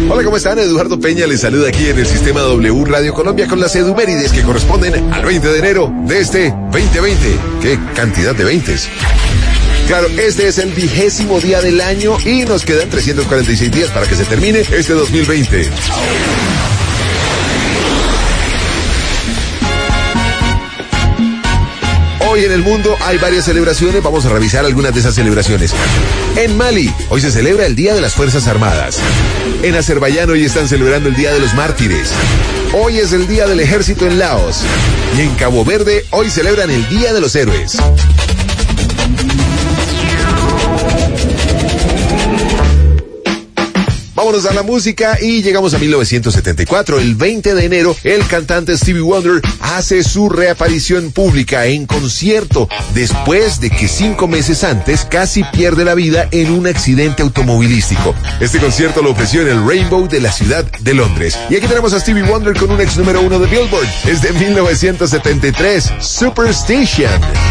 Hola, ¿cómo están? Eduardo Peña les saluda aquí en el Sistema W Radio Colombia con las edumérides que corresponden al 20 de enero de este 2020. ¡Qué cantidad de 20s! Claro, este es el 20º día del año y nos quedan 346 días para que se termine este 2020. Hoy en el mundo hay varias celebraciones, vamos a revisar algunas de esas celebraciones. En Mali, hoy se celebra el Día de las Fuerzas Armadas. En Azerbaiyán hoy están celebrando el Día de los Mártires. Hoy es el Día del Ejército en Laos. Y en Cabo Verde hoy celebran el Día de los Héroes. Vámonos a la música y llegamos a 1974. El 20 de enero, el cantante Stevie Wonder hace su reaparición pública en concierto después de que 5 meses antes casi pierde la vida en un accidente automovilístico. Este concierto lo ofreció en el Rainbow de la ciudad de Londres. Y aquí tenemos a Stevie Wonder con un ex número 1 de Billboard. Es de 1973, Superstition.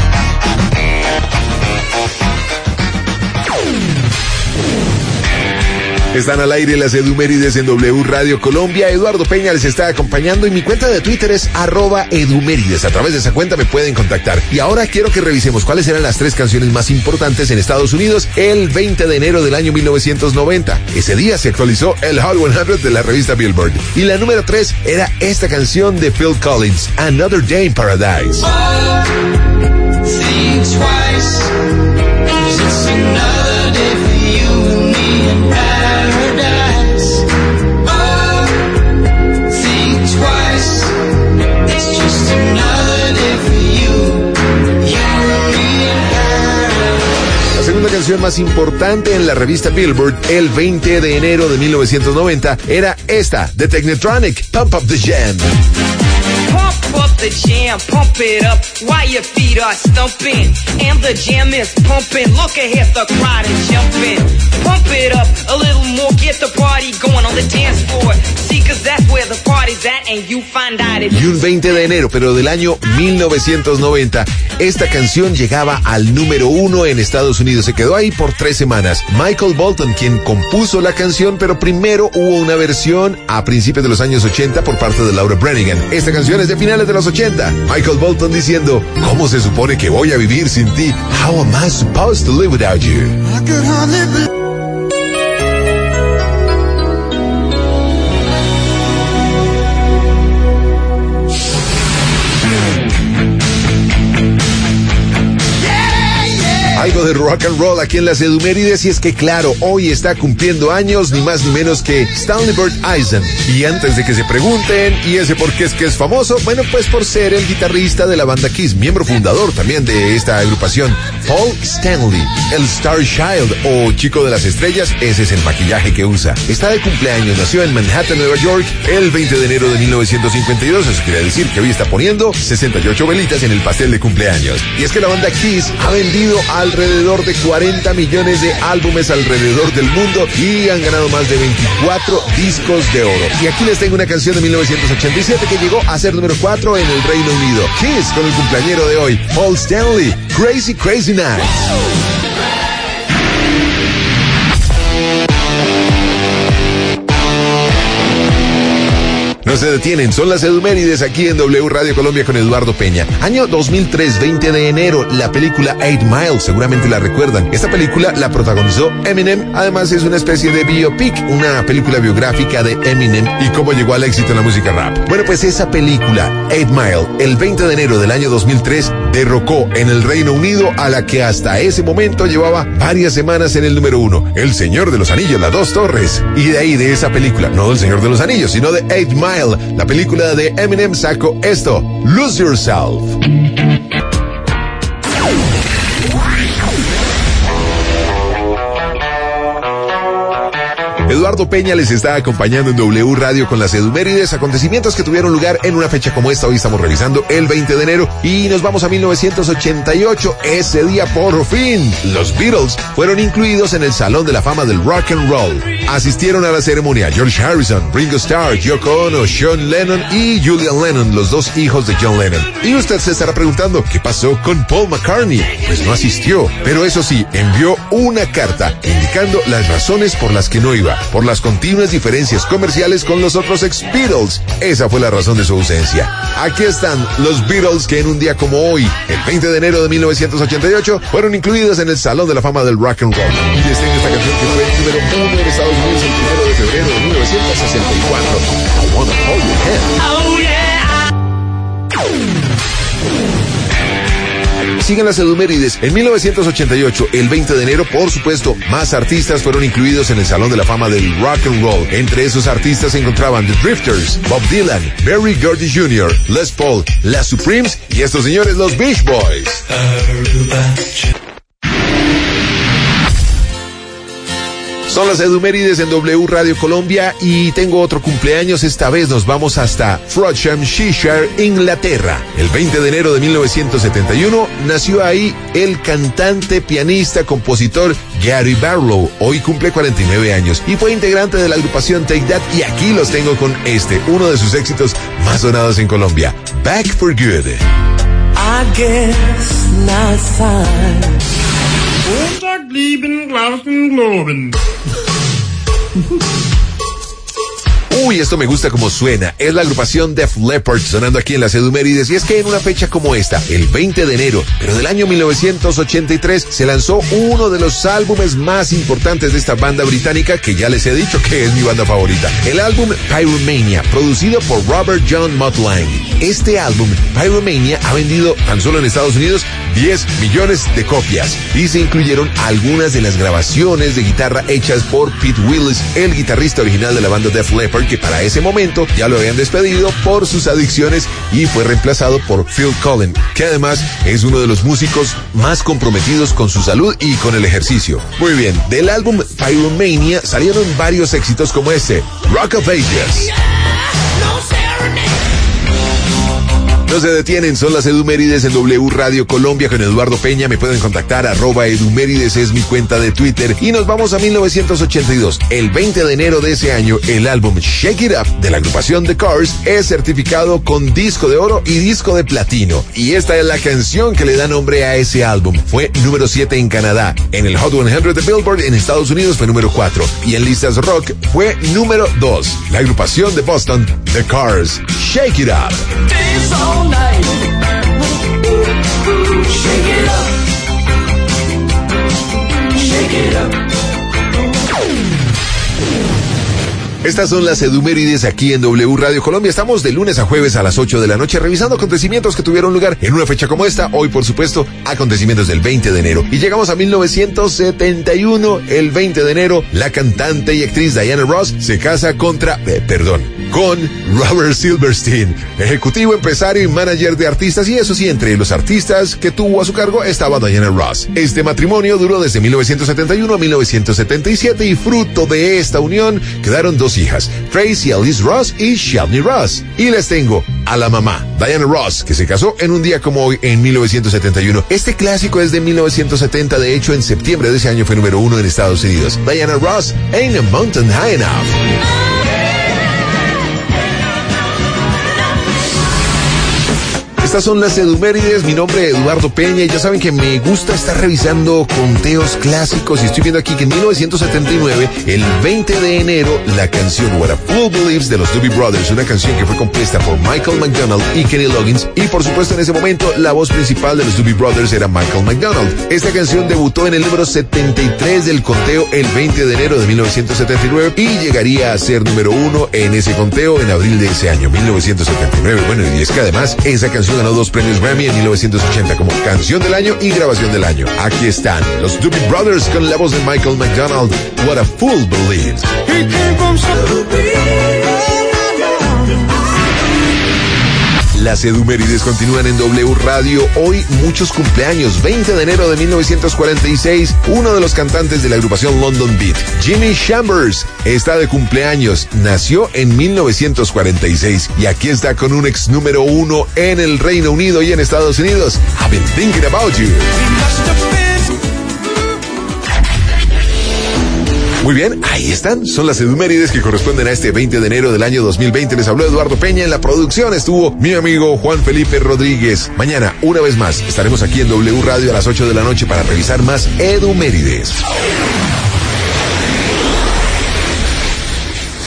Están al aire las edumérides en W Radio Colombia. Eduardo Peña les está acompañando y mi cuenta de Twitter es @edumérides. A través de esa cuenta me pueden contactar. Y ahora quiero que revisemos cuáles eran las 3 canciones más importantes en Estados Unidos el 20 de enero del año 1990. Ese día se actualizó el Hot 100 de la revista Billboard. Y la número 3 era esta canción de Phil Collins, Another Day in Paradise. Think twice, 'cause it's another day for you and me in paradise. Oh, think twice, it's just another day for you and me in paradise. La segunda canción más importante en la revista Billboard el 20 de enero de 1990 era esta, de Technotronic, Pump Up the Jam. Pump up the jam, pump it up while your feet are stumping. And the jam is pumping, look ahead, the crowd is jumping. Pump it up a little more, get the party going on the dance floor. See, 'cause that's where the party's at and you find out it. Y un 20 de enero, pero del año 1990, esta canción llegaba al número 1 en Estados Unidos. Se quedó ahí por 3 semanas. Michael Bolton, quien compuso la canción, pero primero hubo una versión a principios de los años 80 por parte de Laura Branigan. Esta canción es de finales de los 80. Michael Bolton diciendo, ¿cómo se supone que voy a vivir sin ti? How am I supposed to live without you? I could hardly believe. Algo de rock and roll aquí en las edumérides y es que claro, hoy está cumpliendo años ni más ni menos que Stanley Bert Eisen. Y antes de que se pregunten, ¿y ese por qué es que es famoso? Bueno, pues por ser el guitarrista de la banda Kiss, miembro fundador también de esta agrupación. Paul Stanley, el Star Child o Chico de las Estrellas, ese es el maquillaje que usa. Está de cumpleaños, nació en Manhattan, Nueva York, el 20 de enero de 1952, eso quiere decir que hoy está poniendo 68 velitas en el pastel de cumpleaños. Y es que la banda Kiss ha vendido alrededor de 40 millones de álbumes alrededor del mundo y han ganado más de 24 discos de oro. Y aquí les tengo una canción de 1987 que llegó a ser número 4 en el Reino Unido. Kiss con el cumpleañero de hoy, Paul Stanley, Crazy Crazy Nights. No se detienen, son las edumérides aquí en W Radio Colombia con Eduardo Peña. Año 2003, 20 de enero, la película 8 Mile, seguramente la recuerdan. Esta película la protagonizó Eminem, además es una especie de biopic, una película biográfica de Eminem y cómo llegó al éxito en la música rap. Bueno, pues esa película, 8 Mile, el 20 de enero del año 2003, derrocó en el Reino Unido a la que hasta ese momento llevaba varias semanas en el número 1, El Señor de los Anillos, Las Dos Torres. Y de ahí, de esa película, no El Señor de los Anillos, sino de 8 Mile, la película de Eminem, sacó esto, Lose Yourself. Eduardo Peña les está acompañando en W Radio con las edumérides, acontecimientos que tuvieron lugar en una fecha como esta. Hoy estamos revisando el 20 de enero y nos vamos a 1988. Ese día, por fin, los Beatles fueron incluidos en el Salón de la Fama del Rock and Roll. Asistieron a la ceremonia George Harrison, Ringo Starr, Yoko Ono, Sean Lennon y Julian Lennon, los dos hijos de John Lennon. Y usted se estará preguntando, ¿qué pasó con Paul McCartney? Pues no asistió, pero eso sí, envió una carta indicando las razones por las que no iba. por las continuas diferencias comerciales con los otros ex-Beatles. Esa fue la razón de su ausencia. Aquí están los Beatles que en un día como hoy, el 20 de enero de 1988, fueron incluidos en el Salón de la Fama del Rock and Roll. Y les tengo esta canción que fue número 1 en Estados Unidos el 1 de febrero de 1964. I Wanna Hold Your Hand. Oh yeah. Siguen las edumérides. En 1988, el 20 de enero, por supuesto, más artistas fueron incluidos en el Salón de la Fama del Rock and Roll. Entre esos artistas se encontraban The Drifters, Bob Dylan, Berry Gordy Jr., Les Paul, las Supremes y estos señores, los Beach Boys. Son las edumérides en W Radio Colombia y tengo otro cumpleaños. Esta vez nos vamos hasta Frodsham-Shire, Inglaterra. El 20 de enero de 1971 nació ahí el cantante, pianista, compositor Gary Barlow. Hoy cumple 49 años y fue integrante de la agrupación Take That, y aquí los tengo con uno de sus éxitos más sonados en Colombia, Back for Good. I guess not fine. Montag lieben, glauben, globen. Uy, esto me gusta como suena. Es la agrupación Def Leppard sonando aquí en las edumérides. Y es que en una fecha como esta, el 20 de enero, pero del año 1983, se lanzó uno de los álbumes más importantes de esta banda británica, que ya les he dicho que es mi banda favorita. El álbum Pyromania, producido por Robert John Motlang. Este álbum, Pyromania, ha vendido tan solo en Estados Unidos 10 millones de copias. Y se incluyeron algunas de las grabaciones de guitarra hechas por Pete Willis, el guitarrista original de la banda Def Leppard, que para ese momento ya lo habían despedido por sus adicciones y fue reemplazado por Phil Collen, que además es uno de los músicos más comprometidos con su salud y con el ejercicio. Muy bien, del álbum Pyromania salieron varios éxitos como este, Rock of Ages. No se detienen, son las edumérides en W Radio Colombia con Eduardo Peña. Me pueden contactar, @edumérides es mi cuenta de Twitter. Y nos vamos a 1982. El 20 de enero de ese año, el álbum Shake It Up de la agrupación The Cars es certificado con disco de oro y disco de platino. Y esta es la canción que le da nombre a ese álbum. Fue número 7 en Canadá. En el Hot 100 de Billboard en Estados Unidos fue número 4. Y en listas rock fue número 2. La agrupación de Boston, The Cars, Shake It Up. Dance all night. Shake it up. Shake it up. Estas son las edumérides aquí en W Radio Colombia. Estamos de lunes a jueves a las 8 de la noche revisando acontecimientos que tuvieron lugar en una fecha como esta. Hoy, por supuesto, acontecimientos del 20 de enero. Y llegamos a 1971. El 20 de enero, la cantante y actriz Diana Ross se casa con Robert Silverstein, ejecutivo, empresario y manager de artistas. Y eso sí, entre los artistas que tuvo a su cargo estaba Diana Ross. Este matrimonio duró desde 1971 a 1977 y fruto de esta unión quedaron dos hijas, Tracy Alice Ross y Shelby Ross. Y les tengo a la mamá, Diana Ross, que se casó en un día como hoy en 1971. Este clásico es de 1970, de hecho en septiembre de ese año fue número 1 en Estados Unidos. Diana Ross, Ain't a Mountain High Enough. Estas son las edumérides, mi nombre es Eduardo Peña y ya saben que me gusta estar revisando conteos clásicos y estoy viendo aquí que en 1979, el 20 de enero, la canción What a Fool Believes de los Doobie Brothers, una canción que fue compuesta por Michael McDonald y Kenny Loggins, y por supuesto en ese momento la voz principal de los Doobie Brothers era Michael McDonald. Esta canción debutó en el número 73 del conteo el 20 de enero de 1979 y llegaría a ser número 1 en ese conteo en abril de ese año, 1979. Bueno, y es que además esa canción ganó 2 premios Grammy en 1980 como Canción del Año y Grabación del Año. Aquí están los Doobie Brothers con la voz de Michael McDonald, What a Fool Believes. Las edumérides continúan en W Radio. Hoy muchos cumpleaños. 20 de enero de 1946, uno de los cantantes de la agrupación London Beat, Jimmy Chambers, está de cumpleaños. Nació en 1946 y aquí está con un ex número 1 en el Reino Unido y en Estados Unidos. I've been thinking about you. Muy bien, ahí están, son las edumérides que corresponden a este 20 de enero del año 2020. Les habló Eduardo Peña, en la producción estuvo mi amigo Juan Felipe Rodríguez. Mañana, una vez más, estaremos aquí en W Radio a las 8 de la noche para revisar más edumérides.